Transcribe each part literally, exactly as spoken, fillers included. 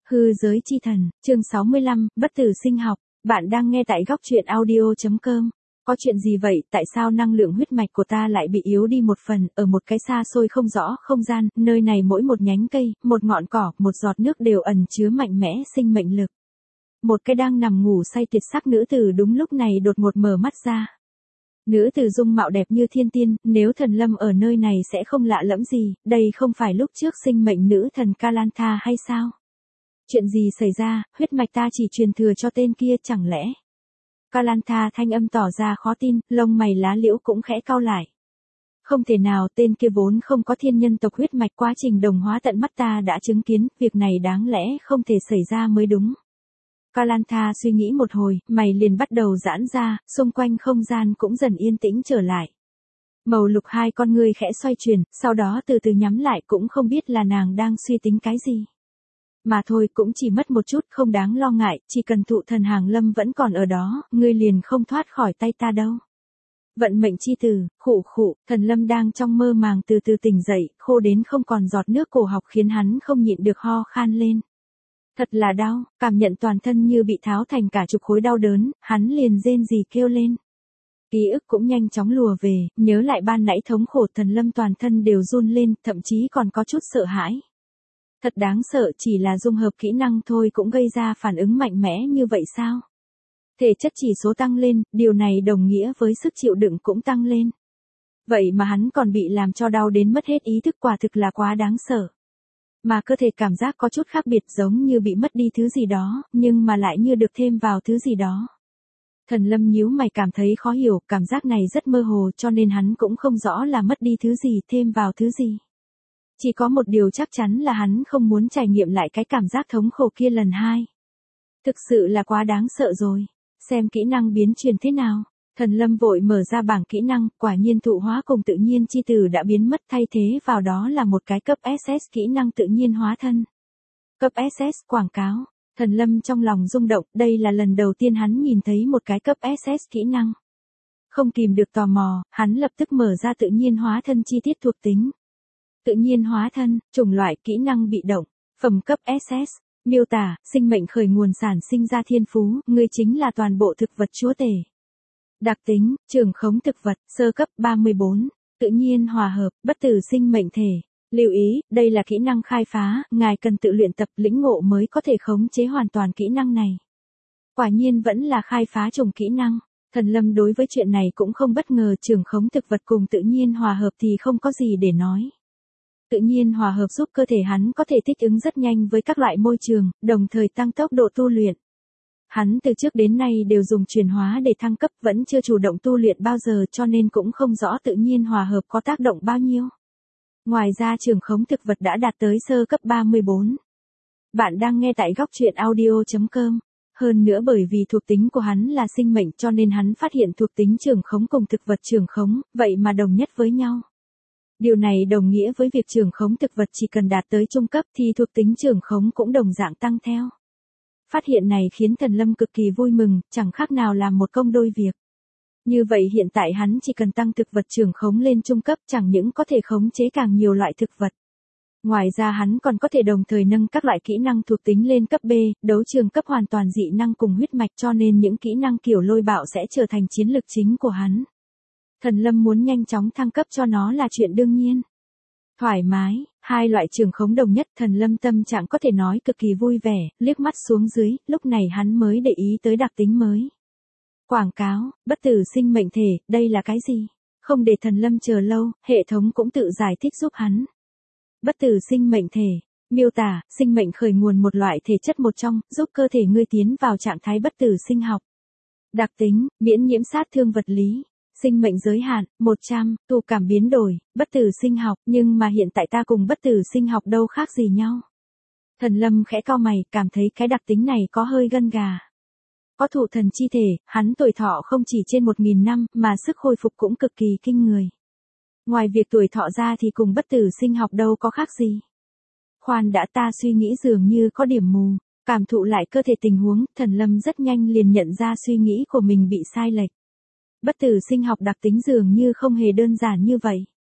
Hư giới chi thần, chương sáu mươi lăm, bất tử sinh học. Bạn đang nghe tại góc truyện audio chấm com. Có chuyện gì vậy, tại sao năng lượng huyết mạch của ta lại bị yếu đi một phần, ở một cái xa xôi không rõ không gian, nơi này mỗi một nhánh cây, một ngọn cỏ, một giọt nước đều ẩn chứa mạnh mẽ sinh mệnh lực. Một cái đang nằm ngủ say tuyệt sắc nữ tử đúng lúc này đột ngột mở mắt ra. Nữ tử dung mạo đẹp như thiên tiên, nếu thần lâm ở nơi này sẽ không lạ lẫm gì, đây không phải lúc trước sinh mệnh nữ thần Kalantha hay sao? Chuyện gì xảy ra, huyết mạch ta chỉ truyền thừa cho tên kia chẳng lẽ? Kalantha thanh âm tỏ ra khó tin, lông mày lá liễu cũng khẽ cau lại. Không thể nào, tên kia vốn không có thiên nhân tộc huyết mạch, quá trình đồng hóa tận mắt ta đã chứng kiến, việc này đáng lẽ không thể xảy ra mới đúng. Kalantha suy nghĩ một hồi, mày liền bắt đầu giãn ra, xung quanh không gian cũng dần yên tĩnh trở lại. Màu lục hai con ngươi khẽ xoay chuyển, sau đó từ từ nhắm lại, cũng không biết là nàng đang suy tính cái gì. Mà thôi, cũng chỉ mất một chút, không đáng lo ngại, chỉ cần thụ thần hàng lâm vẫn còn ở đó, ngươi liền không thoát khỏi tay ta đâu. Vận mệnh chi tử, khụ khụ, thần lâm đang trong mơ màng từ từ tỉnh dậy, khô đến không còn giọt nước, cổ họng khiến hắn không nhịn được ho khan lên. Thật là đau, cảm nhận toàn thân như bị tháo thành cả chục khối đau đớn, hắn liền rên rỉ kêu lên. Ký ức cũng nhanh chóng lùa về, nhớ lại ban nãy thống khổ, thần lâm toàn thân đều run lên, thậm chí còn có chút sợ hãi. Thật đáng sợ, chỉ là dung hợp kỹ năng thôi cũng gây ra phản ứng mạnh mẽ như vậy sao? Thể chất chỉ số tăng lên, điều này đồng nghĩa với sức chịu đựng cũng tăng lên. Vậy mà hắn còn bị làm cho đau đến mất hết ý thức, quả thực là quá đáng sợ. Mà cơ thể cảm giác có chút khác biệt, giống như bị mất đi thứ gì đó, nhưng mà lại như được thêm vào thứ gì đó. Thần lâm nhíu mày, cảm thấy khó hiểu, cảm giác này rất mơ hồ, cho nên hắn cũng không rõ là mất đi thứ gì, thêm vào thứ gì. Chỉ có một điều chắc chắn là hắn không muốn trải nghiệm lại cái cảm giác thống khổ kia lần hai. Thực sự là quá đáng sợ rồi. Xem kỹ năng biến truyền thế nào. Thần lâm vội mở ra bảng kỹ năng, quả nhiên thụ hóa cùng tự nhiên chi tử đã biến mất, thay thế vào đó là một cái cấp ét ét kỹ năng tự nhiên hóa thân. Cấp ét ét quảng cáo. Thần lâm trong lòng rung động, đây là lần đầu tiên hắn nhìn thấy một cái cấp ét ét kỹ năng. Không kìm được tò mò, hắn lập tức mở ra tự nhiên hóa thân chi tiết thuộc tính. Tự nhiên hóa thân, chủng loại, kỹ năng bị động, phẩm cấp ét ét, miêu tả, sinh mệnh khởi nguồn sản sinh ra thiên phú, ngươi chính là toàn bộ thực vật chúa tể. Đặc tính, trường khống thực vật, sơ cấp ba mươi bốn, tự nhiên hòa hợp, bất tử sinh mệnh thể. Lưu ý, đây là kỹ năng khai phá, ngài cần tự luyện tập lĩnh ngộ mới có thể khống chế hoàn toàn kỹ năng này. Quả nhiên vẫn là khai phá chủng kỹ năng. Thần lâm đối với chuyện này cũng không bất ngờ, trường khống thực vật cùng tự nhiên hòa hợp thì không có gì để nói. Tự nhiên hòa hợp giúp cơ thể hắn có thể thích ứng rất nhanh với các loại môi trường, đồng thời tăng tốc độ tu luyện. Hắn từ trước đến nay đều dùng chuyển hóa để thăng cấp, vẫn chưa chủ động tu luyện bao giờ, cho nên cũng không rõ tự nhiên hòa hợp có tác động bao nhiêu. Ngoài ra trường khống thực vật đã đạt tới sơ cấp ba mươi bốn. Bạn đang nghe tại góc truyện audio chấm com. Hơn nữa bởi vì thuộc tính của hắn là sinh mệnh, cho nên hắn phát hiện thuộc tính trường khống cùng thực vật trường khống, vậy mà đồng nhất với nhau. Điều này đồng nghĩa với việc trường khống thực vật chỉ cần đạt tới trung cấp thì thuộc tính trường khống cũng đồng dạng tăng theo. Phát hiện này khiến thần lâm cực kỳ vui mừng, chẳng khác nào làm một công đôi việc. Như vậy hiện tại hắn chỉ cần tăng thực vật trường khống lên trung cấp, chẳng những có thể khống chế càng nhiều loại thực vật. Ngoài ra hắn còn có thể đồng thời nâng các loại kỹ năng thuộc tính lên cấp B, đấu trường cấp hoàn toàn dị năng cùng huyết mạch, cho nên những kỹ năng kiểu lôi bạo sẽ trở thành chiến lược chính của hắn. Thần lâm muốn nhanh chóng thăng cấp cho nó là chuyện đương nhiên. Thoải mái, hai loại trường khống đồng nhất, thần lâm tâm trạng có thể nói cực kỳ vui vẻ, liếc mắt xuống dưới, lúc này hắn mới để ý tới đặc tính mới. Quảng cáo, bất tử sinh mệnh thể, đây là cái gì? Không để thần lâm chờ lâu, hệ thống cũng tự giải thích giúp hắn. Bất tử sinh mệnh thể, miêu tả, sinh mệnh khởi nguồn một loại thể chất một trong, giúp cơ thể ngươi tiến vào trạng thái bất tử sinh học. Đặc tính, miễn nhiễm sát thương vật lý. Sinh mệnh giới hạn, một trăm, tụ cảm biến đổi, bất tử sinh học, nhưng mà hiện tại ta cùng bất tử sinh học đâu khác gì nhau. Thần lâm khẽ cau mày, cảm thấy cái đặc tính này có hơi gân gà. Có thụ thần chi thể, hắn tuổi thọ không chỉ trên một nghìn năm, mà sức hồi phục cũng cực kỳ kinh người. Ngoài việc tuổi thọ ra thì cùng bất tử sinh học đâu có khác gì. Khoan đã, ta suy nghĩ dường như có điểm mù, cảm thụ lại cơ thể tình huống, thần lâm rất nhanh liền nhận ra suy nghĩ của mình bị sai lệch. Bất tử sinh học đặc tính dường như không hề đơn giản như vậy.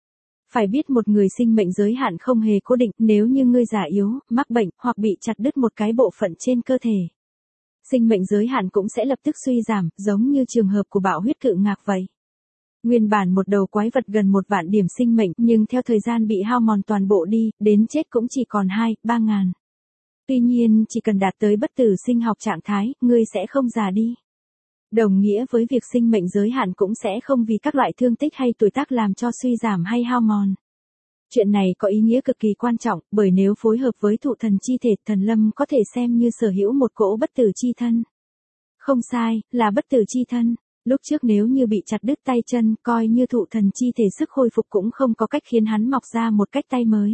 Phải biết một người sinh mệnh giới hạn không hề cố định, nếu như ngươi già yếu, mắc bệnh, hoặc bị chặt đứt một cái bộ phận trên cơ thể. Sinh mệnh giới hạn cũng sẽ lập tức suy giảm, giống như trường hợp của bạo huyết cự ngạc vậy. Nguyên bản một đầu quái vật gần một vạn điểm sinh mệnh, nhưng theo thời gian bị hao mòn toàn bộ đi, đến chết cũng chỉ còn hai, ba ngàn. Tuy nhiên, chỉ cần đạt tới bất tử sinh học trạng thái, ngươi sẽ không già đi. Đồng nghĩa với việc sinh mệnh giới hạn cũng sẽ không vì các loại thương tích hay tuổi tác làm cho suy giảm hay hao mòn. Chuyện này có ý nghĩa cực kỳ quan trọng, bởi nếu phối hợp với thụ thần chi thể, Thần Lâm có thể xem như sở hữu một cỗ bất tử chi thân. Không sai, là bất tử chi thân. Lúc trước nếu như bị chặt đứt tay chân, coi như thụ thần chi thể sức hồi phục cũng không có cách khiến hắn mọc ra một cách tay mới.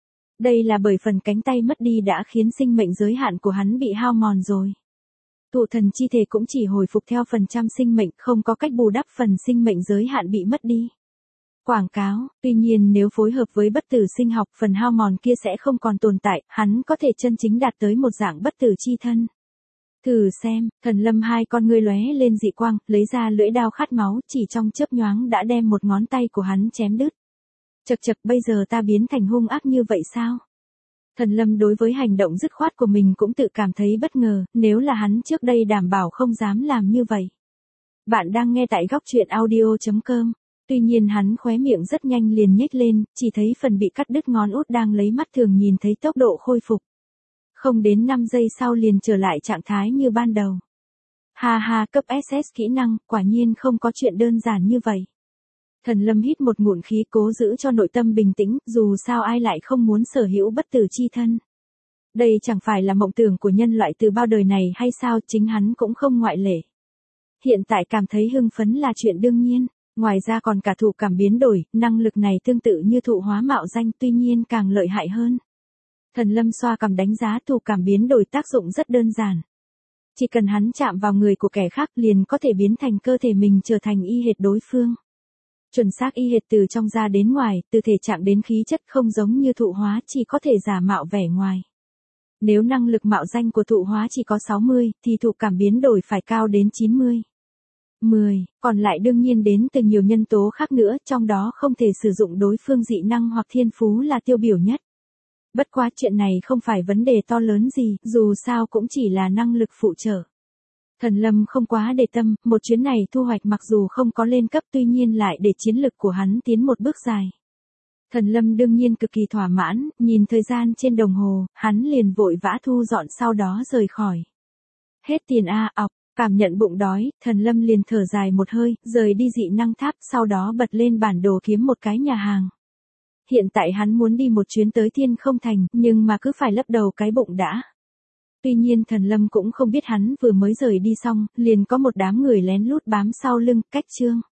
Đây là bởi phần cánh tay mất đi đã khiến sinh mệnh giới hạn của hắn bị hao mòn rồi. Thụ thần chi thể cũng chỉ hồi phục theo phần trăm sinh mệnh, không có cách bù đắp phần sinh mệnh giới hạn bị mất đi. Quảng cáo, tuy nhiên nếu phối hợp với bất tử sinh học, phần hao mòn kia sẽ không còn tồn tại, hắn có thể chân chính đạt tới một dạng bất tử chi thân. Thử xem, Thần Lâm hai con ngươi lóe lên dị quang, lấy ra lưỡi đao khát máu, chỉ trong chớp nhoáng đã đem một ngón tay của hắn chém đứt. Chậc chậc, bây giờ ta biến thành hung ác như vậy sao? Thần Lâm đối với hành động dứt khoát của mình cũng tự cảm thấy bất ngờ, nếu là hắn trước đây đảm bảo không dám làm như vậy. Bạn đang nghe tại góc truyện audio chấm com. Tuy nhiên hắn khóe miệng rất nhanh liền nhếch lên, chỉ thấy phần bị cắt đứt ngón út đang lấy mắt thường nhìn thấy tốc độ khôi phục. Không đến năm giây sau liền trở lại trạng thái như ban đầu. Ha ha, cấp ét ét kỹ năng, quả nhiên không có chuyện đơn giản như vậy. Thần Lâm hít một ngụm khí cố giữ cho nội tâm bình tĩnh, dù sao ai lại không muốn sở hữu bất tử chi thân. Đây chẳng phải là mộng tưởng của nhân loại từ bao đời này hay sao, chính hắn cũng không ngoại lệ. Hiện tại cảm thấy hưng phấn là chuyện đương nhiên, ngoài ra còn cả thụ cảm biến đổi, năng lực này tương tự như thụ hóa mạo danh, tuy nhiên càng lợi hại hơn. Thần Lâm xoa cằm đánh giá thụ cảm biến đổi tác dụng rất đơn giản. Chỉ cần hắn chạm vào người của kẻ khác liền có thể biến thành cơ thể mình trở thành y hệt đối phương. Chuẩn xác y hệt từ trong ra đến ngoài, từ thể trạng đến khí chất, không giống như thụ hóa chỉ có thể giả mạo vẻ ngoài. Nếu năng lực mạo danh của thụ hóa chỉ có sáu mươi, thì thụ cảm biến đổi phải cao đến chín mươi. mười, còn lại đương nhiên đến từ nhiều nhân tố khác nữa, trong đó không thể sử dụng đối phương dị năng hoặc thiên phú là tiêu biểu nhất. Bất quá chuyện này không phải vấn đề to lớn gì, dù sao cũng chỉ là năng lực phụ trợ. Thần Lâm không quá để tâm, một chuyến này thu hoạch mặc dù không có lên cấp tuy nhiên lại để chiến lực của hắn tiến một bước dài. Thần Lâm đương nhiên cực kỳ thỏa mãn, nhìn thời gian trên đồng hồ, hắn liền vội vã thu dọn sau đó rời khỏi. Hết tiền a, ọc, cảm nhận bụng đói, Thần Lâm liền thở dài một hơi, rời đi dị năng tháp, sau đó bật lên bản đồ kiếm một cái nhà hàng. Hiện tại hắn muốn đi một chuyến tới Thiên Không Thành, nhưng mà cứ phải lấp đầu cái bụng đã. Tuy nhiên Thần Lâm cũng không biết hắn vừa mới rời đi xong, liền có một đám người lén lút bám sau lưng, cách chương.